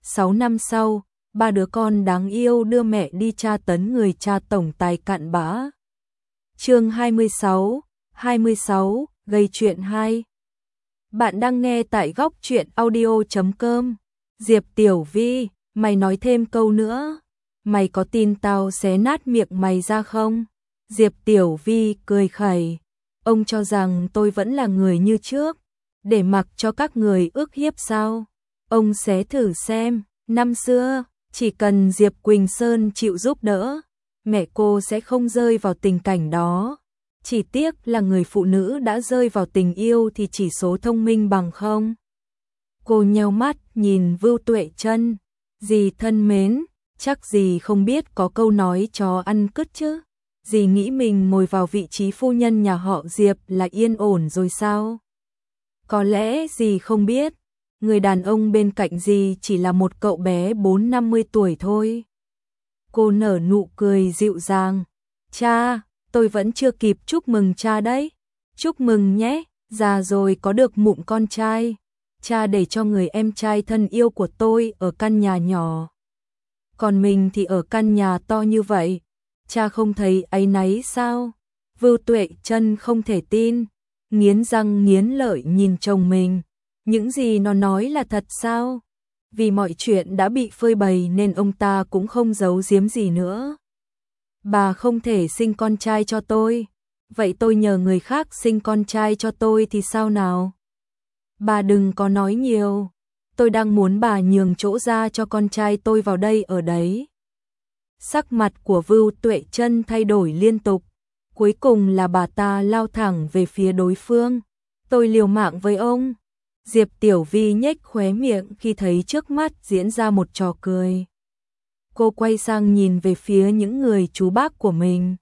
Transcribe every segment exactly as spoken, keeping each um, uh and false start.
Sáu năm sau, ba đứa con đáng yêu đưa mẹ đi tra tấn người cha tổng tài cặn bã. Chương hai mươi sáu, hai mươi sáu, gây chuyện hai. Bạn đang nghe tại góc truyện audio chấm com. Diệp Tiểu Vi, mày nói thêm câu nữa. Mày có tin tao xé nát miệng mày ra không? Diệp Tiểu Vi cười khẩy. Ông cho rằng tôi vẫn là người như trước, để mặc cho các người ức hiếp sao? Ông xé thử xem, năm xưa, chỉ cần Diệp Quỳnh Sơn chịu giúp đỡ, mẹ cô sẽ không rơi vào tình cảnh đó. Chỉ tiếc là người phụ nữ đã rơi vào tình yêu thì chỉ số thông minh bằng không. Cô nheo mắt nhìn Vưu Tuệ Trân. Dì thân mến, chắc dì không biết có câu nói chó ăn cứt chứ. Dì nghĩ mình ngồi vào vị trí phu nhân nhà họ Diệp là yên ổn rồi sao? Có lẽ dì không biết, người đàn ông bên cạnh dì chỉ là một cậu bé bốn năm mươi tuổi thôi. Cô nở nụ cười dịu dàng. Cha, tôi vẫn chưa kịp chúc mừng cha đấy. Chúc mừng nhé, già rồi có được mụn con trai. Cha để cho người em trai thân yêu của tôi ở căn nhà nhỏ, còn mình thì ở căn nhà to như vậy. Cha không thấy áy náy sao? Vưu Tuệ Trân không thể tin, nghiến răng nghiến lợi nhìn chồng mình. Những gì nó nói là thật sao? Vì mọi chuyện đã bị phơi bày nên ông ta cũng không giấu giếm gì nữa. Bà không thể sinh con trai cho tôi, vậy tôi nhờ người khác sinh con trai cho tôi thì sao nào? Bà đừng có nói nhiều, tôi đang muốn bà nhường chỗ ra cho con trai tôi vào đây ở đấy. Sắc mặt của Vưu Tuệ Trân thay đổi liên tục, cuối cùng là bà ta lao thẳng về phía đối phương. Tôi liều mạng với ông. Diệp Tiểu Vi nhếch khóe miệng khi thấy trước mắt diễn ra một trò cười. Cô quay sang nhìn về phía những người chú bác của mình.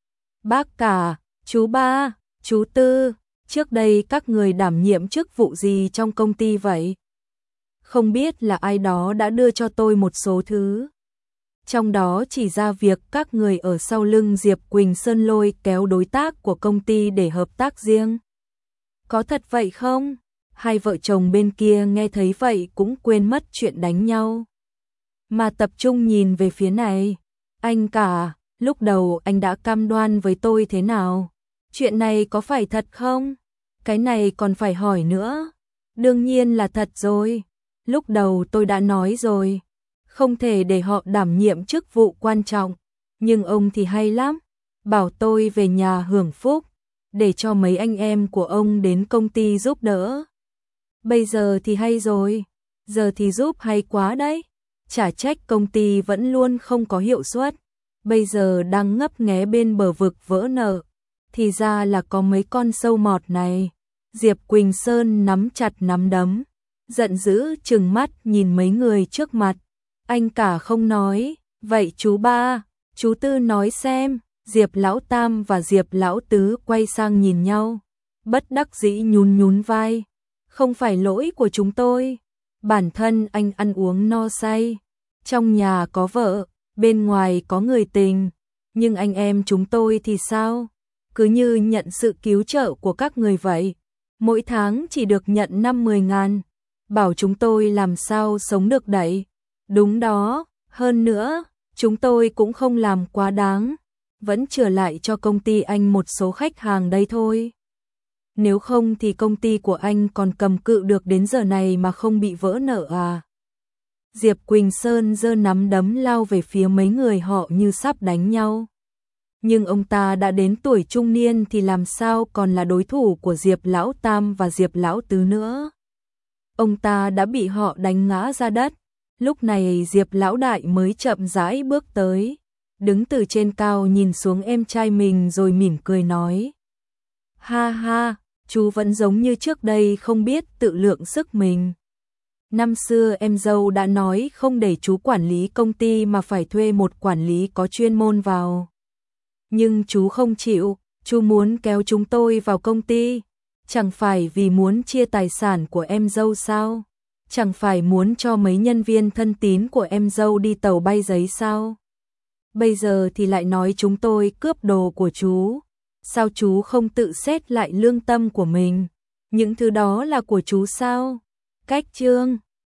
Bác cả, chú ba, chú Tư, trước đây các người đảm nhiệm chức vụ gì trong công ty vậy? Không biết là ai đó đã đưa cho tôi một số thứ, trong đó chỉ ra việc các người ở sau lưng Diệp Quỳnh Sơn lôi kéo đối tác của công ty để hợp tác riêng. Có thật vậy không? Hai vợ chồng bên kia nghe thấy vậy cũng quên mất chuyện đánh nhau, mà tập trung nhìn về phía này. Anh cả, lúc đầu anh đã cam đoan với tôi thế nào? Chuyện này có phải thật không? Cái này còn phải hỏi nữa. Đương nhiên là thật rồi. Lúc đầu tôi đã nói rồi, không thể để họ đảm nhiệm chức vụ quan trọng. Nhưng ông thì hay lắm, bảo tôi về nhà hưởng phúc, để cho mấy anh em của ông đến công ty giúp đỡ. Bây giờ thì hay rồi, giờ thì giúp hay quá đấy. Chả trách công ty vẫn luôn không có hiệu suất, bây giờ đang ngấp nghé bên bờ vực vỡ nợ. Thì ra là có mấy con sâu mọt này. Diệp Quỳnh Sơn nắm chặt nắm đấm, giận dữ trừng mắt nhìn mấy người trước mặt. Anh cả không nói, vậy chú ba, chú Tư nói xem. Diệp Lão Tam và Diệp Lão Tứ quay sang nhìn nhau, bất đắc dĩ nhún nhún vai. Không phải lỗi của chúng tôi, bản thân anh ăn uống no say, trong nhà có vợ, bên ngoài có người tình, nhưng anh em chúng tôi thì sao? Cứ như nhận sự cứu trợ của các người vậy, mỗi tháng chỉ được nhận năm mười ngàn, bảo chúng tôi làm sao sống được đấy. Đúng đó, hơn nữa, chúng tôi cũng không làm quá đáng, vẫn trở lại cho công ty anh một số khách hàng đây thôi. Nếu không thì công ty của anh còn cầm cự được đến giờ này mà không bị vỡ nợ à? Diệp Quỳnh Sơn giơ nắm đấm lao về phía mấy người họ như sắp đánh nhau. Nhưng ông ta đã đến tuổi trung niên thì làm sao còn là đối thủ của Diệp Lão Tam và Diệp Lão Tứ nữa. Ông ta đã bị họ đánh ngã ra đất. Lúc này Diệp Lão Đại mới chậm rãi bước tới, đứng từ trên cao nhìn xuống em trai mình rồi mỉm cười nói. Ha ha, chú vẫn giống như trước đây không biết tự lượng sức mình. Năm xưa em dâu đã nói không để chú quản lý công ty mà phải thuê một quản lý có chuyên môn vào. Nhưng chú không chịu, chú muốn kéo chúng tôi vào công ty. Chẳng phải vì muốn chia tài sản của em dâu sao? Chẳng phải muốn cho mấy nhân viên thân tín của em dâu đi tàu bay giấy sao? Bây giờ thì lại nói chúng tôi cướp đồ của chú. Sao chú không tự xét lại lương tâm của mình? Những thứ đó là của chú sao? Cách trương,